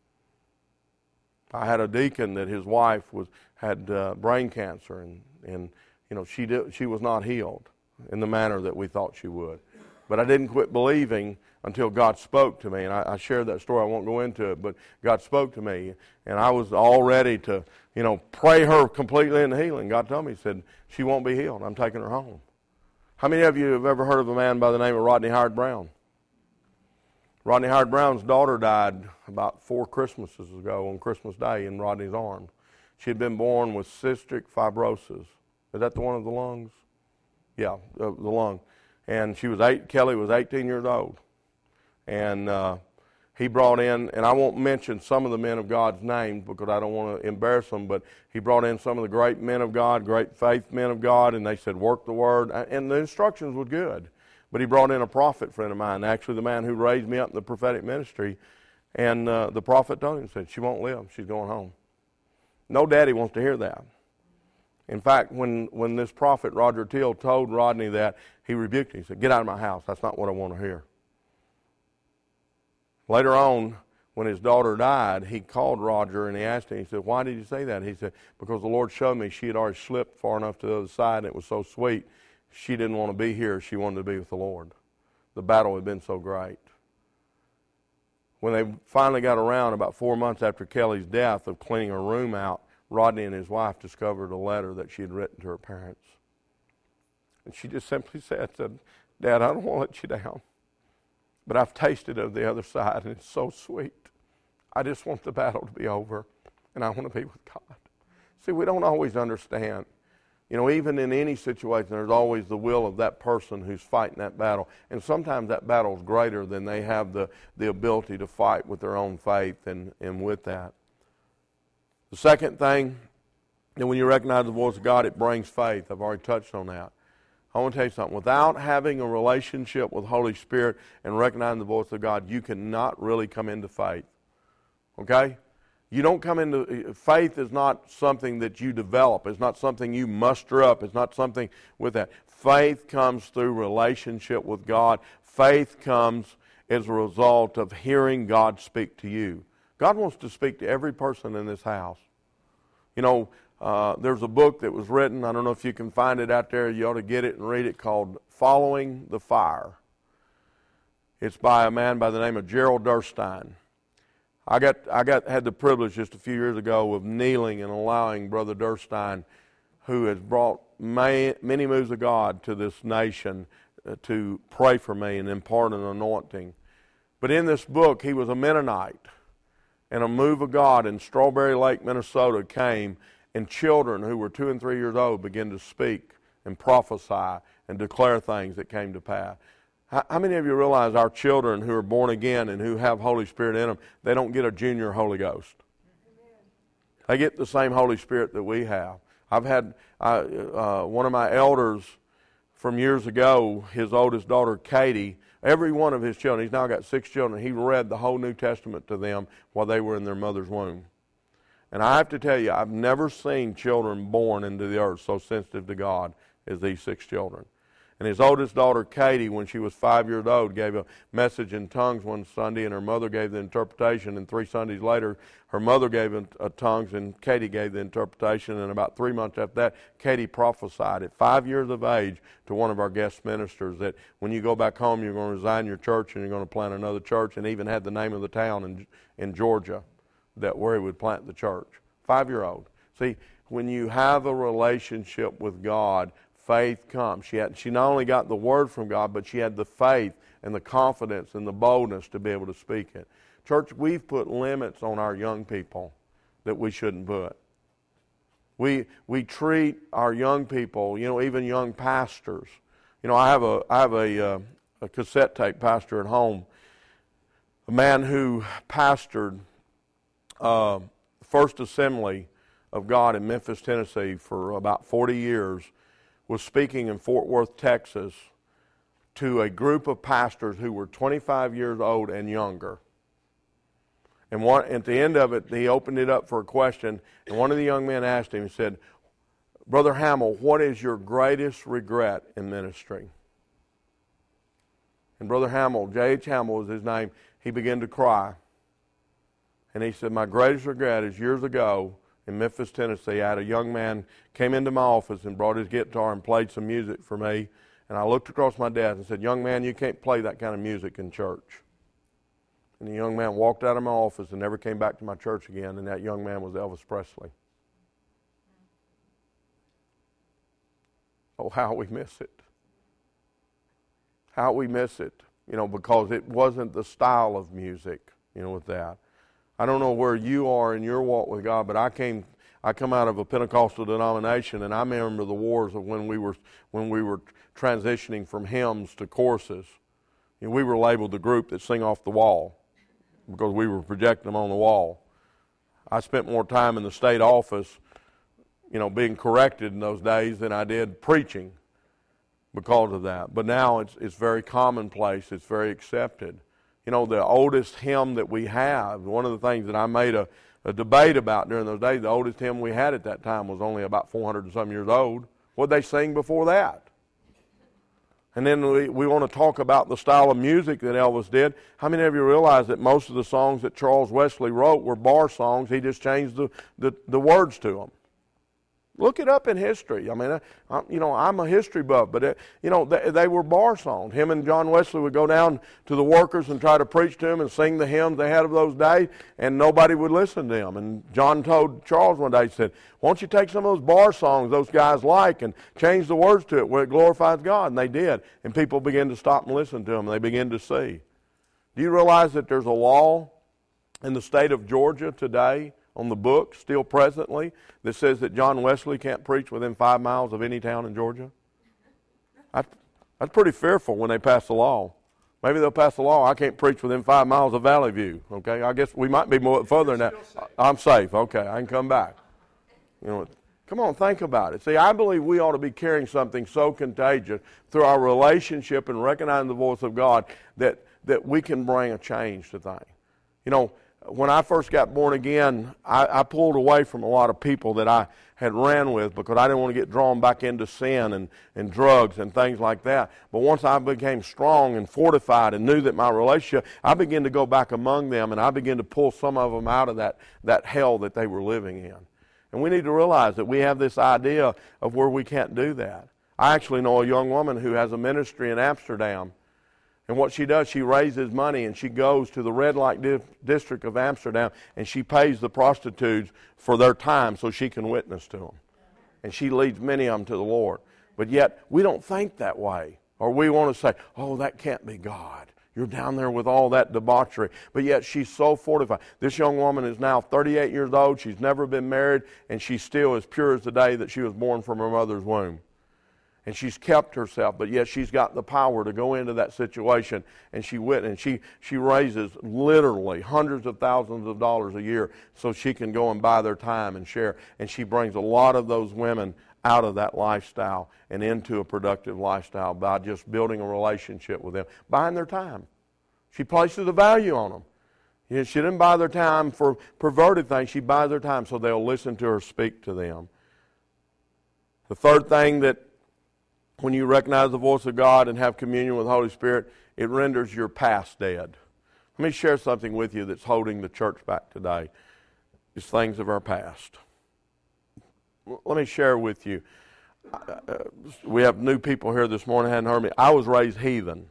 I had a deacon that his wife was had uh, brain cancer, and, and you know, she did, she was not healed in the manner that we thought she would. But I didn't quit believing until God spoke to me. And I, I shared that story. I won't go into it, but God spoke to me. And I was all ready to, you know, pray her completely into healing. God told me, He said, she won't be healed. I'm taking her home. How many of you have ever heard of a man by the name of Rodney Howard Brown? Rodney Howard Brown's daughter died about four Christmases ago on Christmas Day in Rodney's arms. She had been born with cystic fibrosis. Is that the one of the lungs? Yeah, uh, the lung. And she was eight. Kelly was eighteen years old. And uh, he brought in, and I won't mention some of the men of God's names because I don't want to embarrass them, but he brought in some of the great men of God, great faith men of God, and they said, work the word. And the instructions were good. But he brought in a prophet friend of mine, actually the man who raised me up in the prophetic ministry. And uh, the prophet told him, said, she won't live. She's going home. No daddy wants to hear that. In fact, when, when this prophet, Roger Till, told Rodney that, he rebuked him. He said, get out of my house. That's not what I want to hear. Later on, when his daughter died, he called Roger and he asked him, he said, why did you say that? He said, because the Lord showed me she had already slipped far enough to the other side and it was so sweet. She didn't want to be here. She wanted to be with the Lord. The battle had been so great. When they finally got around, about four months after Kelly's death, of cleaning her room out, Rodney and his wife discovered a letter that she had written to her parents. And she just simply said, said, Dad, I don't want to let you down, but I've tasted of the other side, and it's so sweet. I just want the battle to be over, and I want to be with God. See, we don't always understand. You know, even in any situation, there's always the will of that person who's fighting that battle. And sometimes that battle is greater than they have the, the ability to fight with their own faith and, and with that. The second thing, that when you recognize the voice of God, it brings faith. I've already touched on that. I want to tell you something. Without having a relationship with the Holy Spirit and recognizing the voice of God, you cannot really come into faith. Okay? You don't come into, faith is not something that you develop. It's not something you muster up. It's not something with that. Faith comes through relationship with God. Faith comes as a result of hearing God speak to you. God wants to speak to every person in this house. You know, uh, there's a book that was written, I don't know if you can find it out there, you ought to get it and read it, called Following the Fire. It's by a man by the name of Gerald Durstein. I got I got had the privilege just a few years ago of kneeling and allowing Brother Durstein, who has brought may, many moves of God to this nation, uh, to pray for me and impart an anointing. But in this book, he was a Mennonite, and a move of God in Strawberry Lake, Minnesota came, and children who were two and three years old began to speak and prophesy and declare things that came to pass. How many of you realize our children who are born again and who have Holy Spirit in them, they don't get a junior Holy Ghost? They get the same Holy Spirit that we have. I've had uh, uh, one of my elders from years ago, his oldest daughter, Katie, every one of his children, he's now got six children, he read the whole New Testament to them while they were in their mother's womb. And I have to tell you, I've never seen children born into the earth so sensitive to God as these six children. And his oldest daughter, Katie, when she was five years old, gave a message in tongues one Sunday, and her mother gave the interpretation. And three Sundays later, her mother gave a, a tongues, and Katie gave the interpretation. And about three months after that, Katie prophesied at five years of age to one of our guest ministers that when you go back home, you're going to resign your church and you're going to plant another church, and even had the name of the town in, in Georgia that where he would plant the church. Five-year-old. See, when you have a relationship with God, faith comes. She had, she not only got the word from God, but she had the faith and the confidence and the boldness to be able to speak it. Church, we've put limits on our young people that we shouldn't put. We we treat our young people, you know, even young pastors. You know, I have a I have a, uh, a cassette tape pastor at home, a man who pastored uh, First Assembly of God in Memphis, Tennessee for about forty years. Was speaking in Fort Worth, Texas, to a group of pastors who were twenty-five years old and younger. And one, at the end of it, he opened it up for a question, and one of the young men asked him, he said, Brother Hamill, what is your greatest regret in ministry? And Brother Hamill, J H Hamill was his name, he began to cry. And he said, my greatest regret is years ago, in Memphis, Tennessee, I had a young man came into my office and brought his guitar and played some music for me. And I looked across my desk and said, young man, you can't play that kind of music in church. And the young man walked out of my office and never came back to my church again, and that young man was Elvis Presley. Oh, how we miss it. How we miss it, you know, because it wasn't the style of music, you know, with that. I don't know where you are in your walk with God, but I came, I come out of a Pentecostal denomination, and I remember the wars of when we were when we were transitioning from hymns to choruses. You know, we were labeled the group that sing off the wall because we were projecting them on the wall. I spent more time in the state office, you know, being corrected in those days than I did preaching because of that. But now it's it's very commonplace. It's very accepted. You know, the oldest hymn that we have, one of the things that I made a, a debate about during those days, the oldest hymn we had at that time was only about four hundred and some years old. What did they sing before that? And then we, we want to talk about the style of music that Elvis did. How many of you realize that most of the songs that Charles Wesley wrote were bar songs? He just changed the, the, the words to them. Look it up in history. I mean, I, you know, I'm a history buff, but, it, you know, they, they were bar songs. Him and John Wesley would go down to the workers and try to preach to them and sing the hymns they had of those days, and nobody would listen to them. And John told Charles one day, he said, why don't you take some of those bar songs those guys like and change the words to it where it glorifies God? And they did. And people began to stop and listen to them. They began to see. Do you realize that there's a law in the state of Georgia today on the book, still presently, that says that John Wesley can't preach within five miles of any town in Georgia? I, that's pretty fearful when they pass the law. Maybe they'll pass the law, I can't preach within five miles of Valley View. Okay, I guess we might be more further than that. Safe. I'm safe. Okay, I can come back. You know, come on, think about it. See, I believe we ought to be carrying something so contagious through our relationship and recognizing the voice of God that, that we can bring a change to things. You know, when I first got born again, I, I pulled away from a lot of people that I had ran with because I didn't want to get drawn back into sin and, and drugs and things like that. But once I became strong and fortified and knew that my relationship, I began to go back among them, and I began to pull some of them out of that, that hell that they were living in. And we need to realize that we have this idea of where we can't do that. I actually know a young woman who has a ministry in Amsterdam. And what she does, she raises money and she goes to the red light di- district of Amsterdam and she pays the prostitutes for their time so she can witness to them. And she leads many of them to the Lord. But yet, we don't think that way. Or we want to say, oh, that can't be God. You're down there with all that debauchery. But yet, she's so fortified. This young woman is now thirty-eight years old. She's never been married. And she's still as pure as the day that she was born from her mother's womb. And she's kept herself, but yet she's got the power to go into that situation, and she went and she she raises literally hundreds of thousands of dollars a year so she can go and buy their time and share. And she brings a lot of those women out of that lifestyle and into a productive lifestyle by just building a relationship with them, buying their time. She places a value on them. You know, she didn't buy their time for perverted things. She buys their time so they'll listen to her speak to them. The third thing that when you recognize the voice of God and have communion with the Holy Spirit, it renders your past dead. Let me share something with you that's holding the church back today. It's things of our past. Let me share with you. Uh, we have new people here this morning, hadn't heard me. I was raised heathen.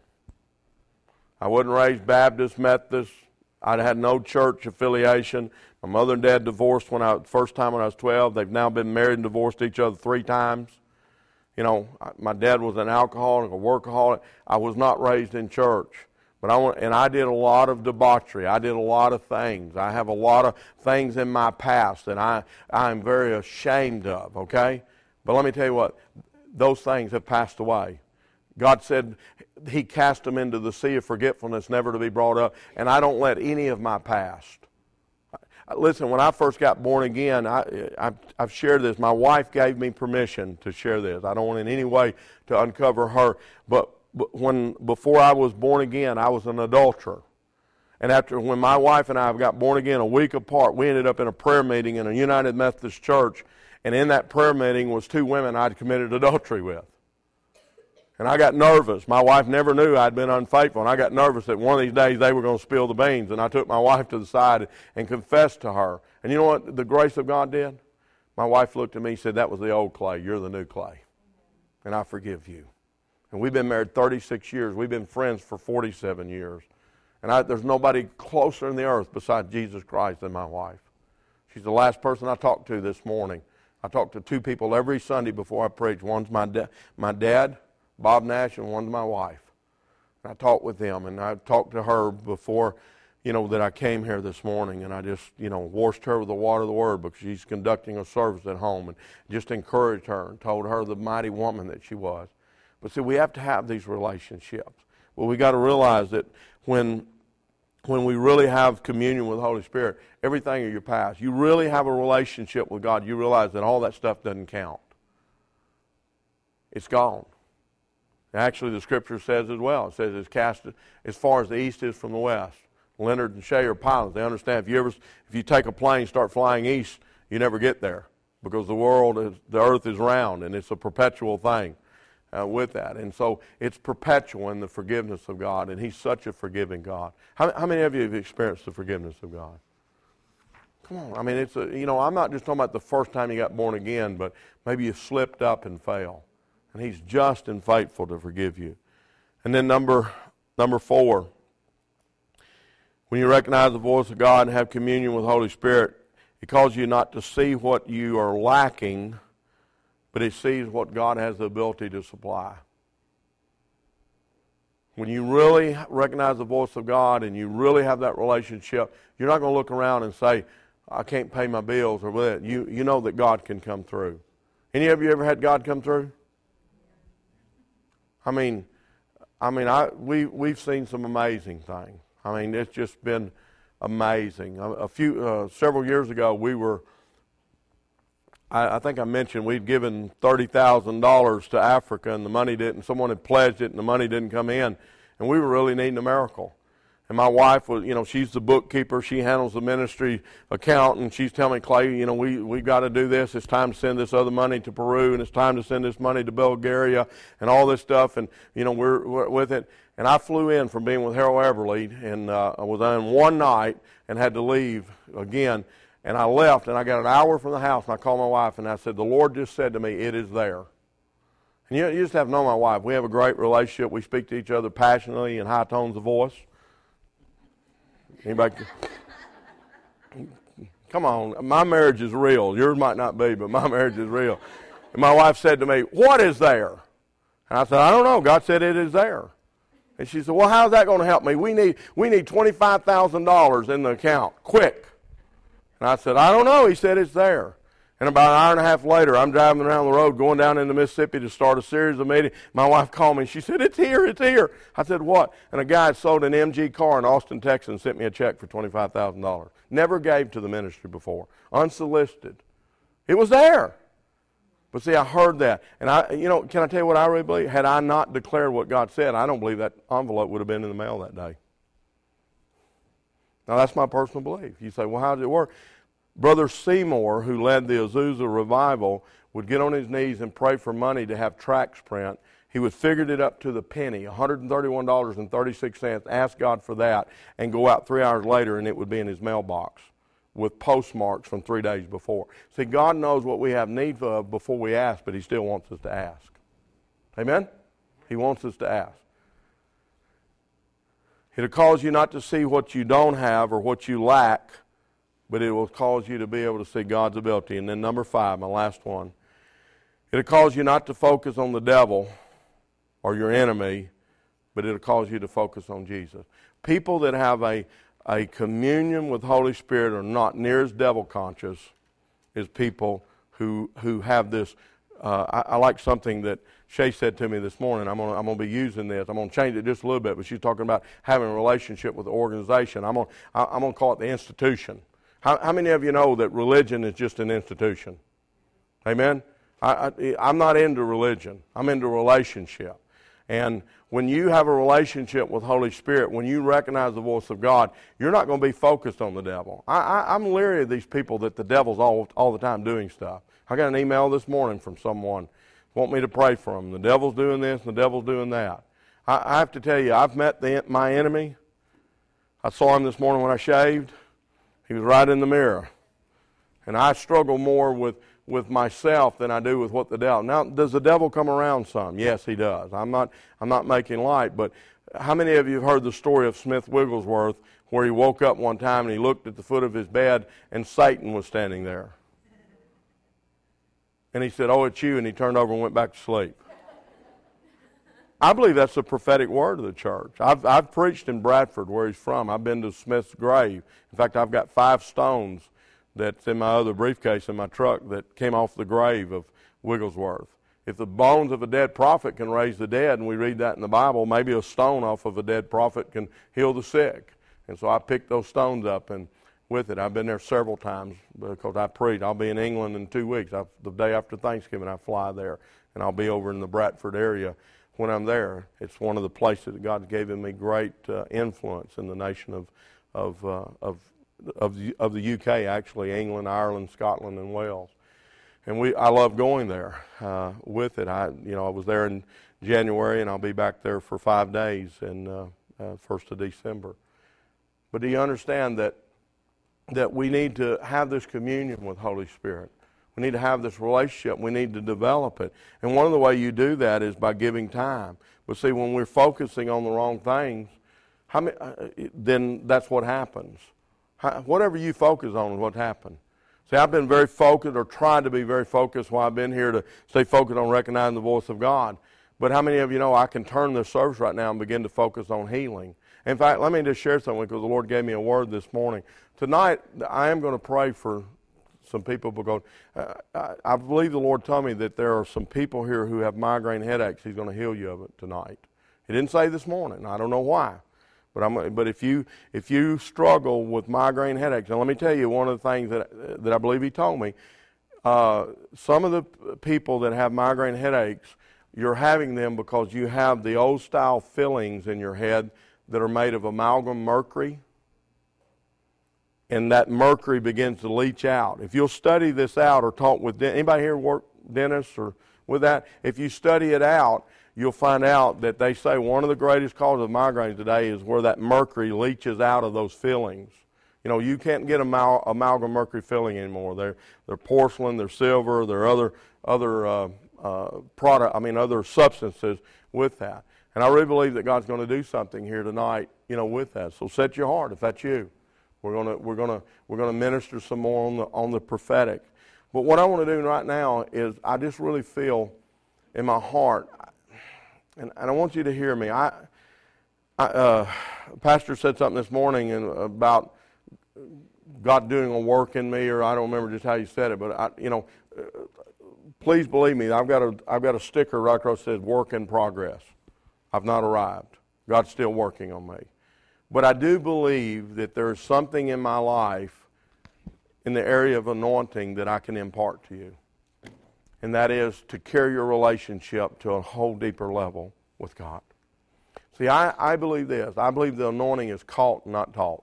I wasn't raised Baptist, Methodist. I had no church affiliation. My mother and dad divorced when I first time when I was twelve. They've now been married and divorced each other three times. You know, my dad was an alcoholic, a workaholic. I was not raised in church. But I went, and I did a lot of debauchery. I did a lot of things. I have a lot of things in my past that I, I'm very ashamed of, okay? But let me tell you what, those things have passed away. God said He cast them into the sea of forgetfulness, never to be brought up, and I don't let any of my past. Listen, when I first got born again, I, I, I've shared this. My wife gave me permission to share this. I don't want in any way to uncover her. But, but when before I was born again, I was an adulterer. And after when my wife and I got born again a week apart, we ended up in a prayer meeting in a United Methodist church. And in that prayer meeting was two women I'd committed adultery with. And I got nervous. My wife never knew I'd been unfaithful, and I got nervous that one of these days they were going to spill the beans. And I took my wife to the side and confessed to her. And you know what the grace of God did? My wife looked at me and said, that was the old clay. You're the new clay. And I forgive you. And we've been married thirty-six years. We've been friends for forty-seven years. And I, there's nobody closer in the earth besides Jesus Christ than my wife. She's the last person I talked to this morning. I talk to two people every Sunday before I preach. One's my, da- my dad, Bob Nash, and one's my wife. And I talk with them, and I talked to her before, you know, that I came here this morning, and I just, you know, washed her with the water of the Word because she's conducting a service at home, and just encouraged her and told her the mighty woman that she was. But see, we have to have these relationships. Well, we got to realize that when when we really have communion with the Holy Spirit, everything in your past, you really have a relationship with God, you realize that all that stuff doesn't count. It's gone. Actually, the Scripture says as well. It says it's cast as far as the east is from the west. Leonard and Shay are pilots. They understand if you ever, if you take a plane and start flying east, you never get there because the world, is, the earth is round, and it's a perpetual thing. Uh, with that. And so it's perpetual in the forgiveness of God, and He's such a forgiving God. How, how many of you have experienced the forgiveness of God? Come on. I mean, it's a, you know, I'm not just talking about the first time you got born again, but maybe you slipped up and fell. And He's just and faithful to forgive you. And then number, number four, when you recognize the voice of God and have communion with the Holy Spirit, it causes you not to see what you are lacking, but it sees what God has the ability to supply. When you really recognize the voice of God and you really have that relationship, you're not going to look around and say, I can't pay my bills or that. You, you know that God can come through. Any of you ever had God come through? I mean, I mean, I we we've seen some amazing things. I mean, it's just been amazing. A, a few uh, several years ago, we were. I, I think I mentioned we'd given thirty thousand dollars to Africa, and the money didn't. Someone had pledged it, and the money didn't come in, and we were really needing a miracle. And my wife was, you know, she's the bookkeeper. She handles the ministry account, and she's telling me, Clay, you know, we we got to do this. It's time to send this other money to Peru, and it's time to send this money to Bulgaria, and all this stuff. And you know, we're, we're with it. And I flew in from being with Harold Everly, and uh, I was on one night and had to leave again. And I left, and I got an hour from the house, and I called my wife, and I said, the Lord just said to me, it is there. And you, you just have to know my wife. We have a great relationship. We speak to each other passionately in high tones of voice. Anybody? Come on. My marriage is real. Yours might not be, but my marriage is real. And my wife said to me, what is there? And I said, I don't know. God said it is there. And she said, well, how's that going to help me? We need we need twenty-five thousand dollars in the account, quick. And I said, I don't know. He said it's there. And about an hour and a half later, I'm driving around the road going down into Mississippi to start a series of meetings. My wife called me and she said, it's here, it's here. I said, what? And a guy had sold an M G car in Austin, Texas and sent me a check for twenty-five thousand dollars. Never gave to the ministry before. Unsolicited. It was there. But see, I heard that. And I, you know, can I tell you what I really believe? Had I not declared what God said, I don't believe that envelope would have been in the mail that day. Now, that's my personal belief. You say, well, how did it work? Brother Seymour, who led the Azusa revival, would get on his knees and pray for money to have tracts print. He would figure it up to the penny, one hundred thirty-one dollars and thirty-six cents, ask God for that, and go out three hours later, and it would be in his mailbox with postmarks from three days before. See, God knows what we have need of before we ask, but He still wants us to ask. Amen? He wants us to ask. It'll cause you not to see what you don't have or what you lack, but it will cause you to be able to see God's ability. And then number five, my last one. It'll cause you not to focus on the devil or your enemy, but it'll cause you to focus on Jesus. People that have a, a communion with Holy Spirit are not near as devil conscious as people who who have this. Uh, I, I like something that Shay said to me this morning. I'm going I'm to be using this. I'm going to change it just a little bit, but she's talking about having a relationship with the organization. I'm going I'm going to call it the institution. How, how many of you know that religion is just an institution? Amen? I, I, I'm not into religion. I'm into relationship. And when you have a relationship with Holy Spirit, when you recognize the voice of God, you're not going to be focused on the devil. I, I, I'm leery of these people that the devil's all, all the time doing stuff. I got an email this morning from someone want me to pray for them. The devil's doing this and the devil's doing that. I, I have to tell you, I've met the, my enemy. I saw him this morning when I shaved. He was right in the mirror. And I struggle more with, with myself than I do with what the devil. Now, does the devil come around some? Yes, he does. I'm not, I'm not making light, but how many of you have heard the story of Smith Wigglesworth where he woke up one time and he looked at the foot of his bed and Satan was standing there? And he said, "Oh, it's you," and he turned over and went back to sleep. I believe that's a prophetic word of the church. I've, I've preached in Bradford, where he's from. I've been to Smith's grave. In fact, I've got five stones that's in my other briefcase in my truck that came off the grave of Wigglesworth. If the bones of a dead prophet can raise the dead, and we read that in the Bible, maybe a stone off of a dead prophet can heal the sick. And so I picked those stones up, and with it, I've been there several times because I preach. I'll be in England in two weeks. I, the day after Thanksgiving, I fly there, and I'll be over in the Bradford area when I'm there. It's one of the places that God's given me great uh, influence in the nation of of uh, of of the, of the U K, actually, England, Ireland, Scotland, and Wales. And we I love going there uh, with it. I you know I was there in January, and I'll be back there for five days in uh, uh, first of December. But do you understand that that we need to have this communion with Holy Spirit? We need to have this relationship. We need to develop it. And one of the ways you do that is by giving time. But see, when we're focusing on the wrong things, how many, uh, then that's what happens. How, whatever you focus on is what happens. See, I've been very focused, or tried to be very focused while I've been here, to stay focused on recognizing the voice of God. But how many of you know I can turn this service right now and begin to focus on healing? In fact, let me just share something, because the Lord gave me a word this morning. Tonight, I am going to pray for some people, because uh, I, I believe the Lord told me that there are some people here who have migraine headaches. He's going to heal you of it tonight. He didn't say this morning. I don't know why. But I'm, but if you if you struggle with migraine headaches, and let me tell you one of the things that that I believe He told me, uh, some of the people that have migraine headaches, you're having them because you have the old style fillings in your head that are made of amalgam mercury. And that mercury begins to leach out. If you'll study this out, or talk with anybody here work dentists or with that, if you study it out, you'll find out that they say one of the greatest causes of migraines today is where that mercury leaches out of those fillings. You know, you can't get amal- amalgam mercury filling anymore. They're they're porcelain, they're silver, they're other other uh, uh, product. I mean, other substances with that. And I really believe that God's going to do something here tonight, you know, with that. So set your heart if that's you. We're gonna we're gonna we're gonna minister some more on the on the prophetic. But what I want to do right now is I just really feel in my heart, and, and I want you to hear me. I, I uh, Pastor said something this morning and about God doing a work in me, or I don't remember just how you said it, but I, you know, uh, please believe me. I've got a I've got a sticker right across that says "Work in Progress." I've not arrived. God's still working on me. But I do believe that there's something in my life in the area of anointing that I can impart to you. And that is to carry your relationship to a whole deeper level with God. See, I, I believe this. I believe the anointing is caught, not taught.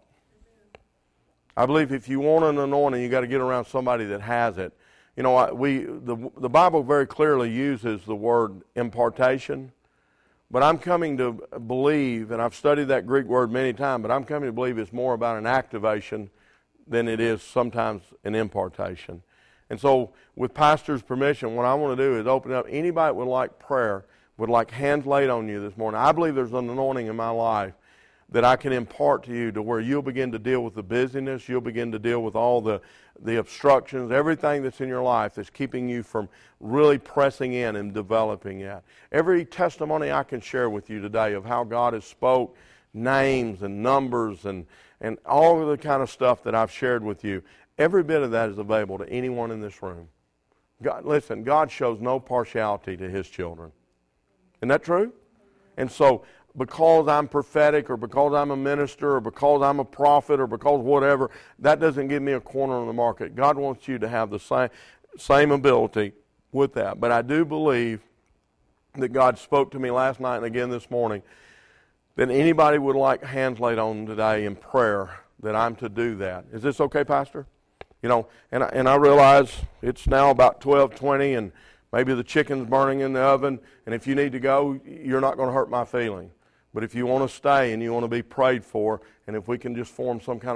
I believe if you want an anointing, you got to get around somebody that has it. You know, I, we the the Bible very clearly uses the word impartation. But I'm coming to believe, and I've studied that Greek word many times, but I'm coming to believe it's more about an activation than it is sometimes an impartation. And so, with Pastor's permission, what I want to do is open up. Anybody that would like prayer, would like hands laid on you this morning. I believe there's an anointing in my life that I can impart to you, to where you'll begin to deal with the busyness, you'll begin to deal with all the, the obstructions, everything that's in your life that's keeping you from really pressing in and developing it. Every testimony I can share with you today of how God has spoke names and numbers and, and all of the kind of stuff that I've shared with you, every bit of that is available to anyone in this room. God, listen, God shows no partiality to His children. Isn't that true? And so, because I'm prophetic, or because I'm a minister, or because I'm a prophet, or because whatever, that doesn't give me a corner on the market. God wants you to have the same, same ability with that. But I do believe that God spoke to me last night and again this morning that anybody would like hands laid on today in prayer, that I'm to do that. Is this okay, Pastor? You know, and I, and I realize it's now about twelve twenty, and maybe the chicken's burning in the oven, and if you need to go, you're not going to hurt my feeling. But if you want to stay and you want to be prayed for, and if we can just form some kind of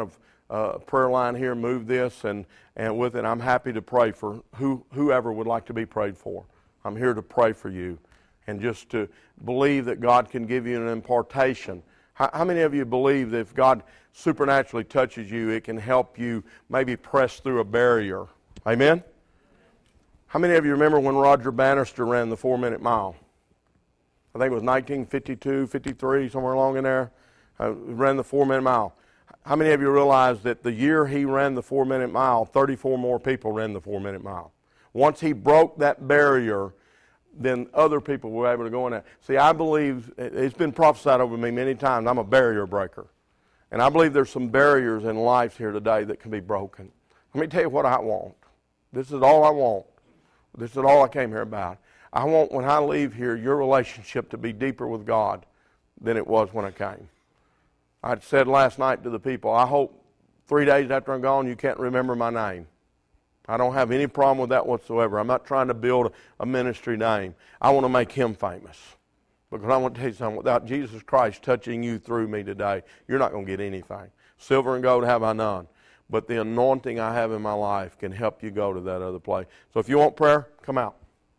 uh, prayer line here, move this, and, and with it, I'm happy to pray for who, whoever would like to be prayed for. I'm here to pray for you and just to believe that God can give you an impartation. How, how many of you believe that if God supernaturally touches you, it can help you maybe press through a barrier? Amen? How many of you remember when Roger Bannister ran the four-minute mile? I think it was nineteen fifty-two, fifty-three, somewhere along in there. Uh, ran the four-minute mile. How many of you realize that the year he ran the four-minute mile, thirty-four more people ran the four-minute mile? Once he broke that barrier, then other people were able to go in there. See, I believe, it's been prophesied over me many times, I'm a barrier breaker. And I believe there's some barriers in life here today that can be broken. Let me tell you what I want. This is all I want. This is all I came here about. I want, when I leave here, your relationship to be deeper with God than it was when I came. I said last night to the people, I hope three days after I'm gone, you can't remember my name. I don't have any problem with that whatsoever. I'm not trying to build a ministry name. I want to make him famous. Because I want to tell you something, without Jesus Christ touching you through me today, you're not going to get anything. Silver and gold have I none. But the anointing I have in my life can help you go to that other place. So if you want prayer, come out.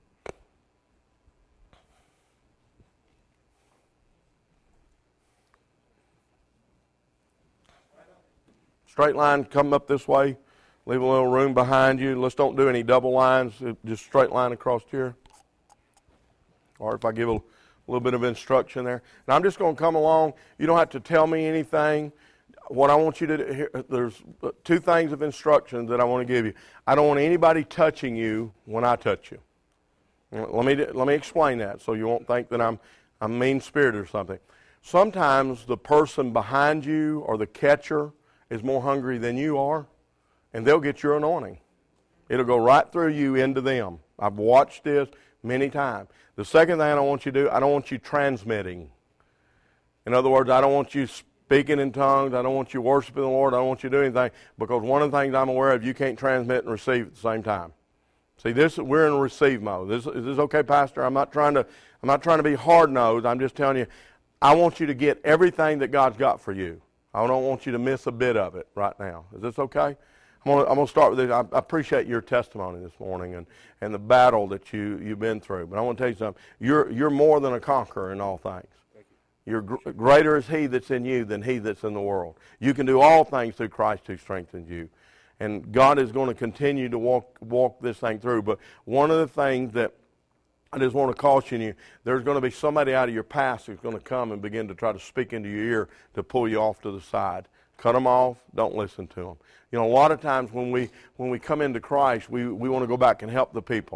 Straight line, come up this way. Leave a little room behind you. Let's don't do any double lines. Just straight line across here. Or if I give a, a little bit of instruction there. And I'm just going to come along. You don't have to tell me anything. What I want you to do, here, there's two things of instruction that I want to give you. I don't want anybody touching you when I touch you. Let me let me explain that so you won't think that I'm I'm mean-spirited or something. Sometimes the person behind you or the catcher is more hungry than you are, and they'll get your anointing. It'll go right through you into them. I've watched this many times. The second thing I don't want you to do, I don't want you transmitting. In other words, I don't want you speaking in tongues. I don't want you worshiping the Lord. I don't want you to do anything, because one of the things I'm aware of, you can't transmit and receive at the same time. See, this we're in a receive mode. This, is this okay, Pastor? I'm not trying to I'm not trying to be hard-nosed. I'm just telling you, I want you to get everything that God's got for you. I don't want you to miss a bit of it right now. Is this okay? I'm going to, I'm going to start with this. I, I appreciate your testimony this morning and, and the battle that you, you've been through. But I want to tell you something. You're, you're more than a conqueror in all things. You're gr- greater is he that's in you than he that's in the world. You can do all things through Christ who strengthens you. And God is going to continue to walk walk this thing through. But one of the things that I just want to caution you, there's going to be somebody out of your past who's going to come and begin to try to speak into your ear to pull you off to the side. Cut them off. Don't listen to them. You know, a lot of times when we when we come into Christ, we, we want to go back and help the people.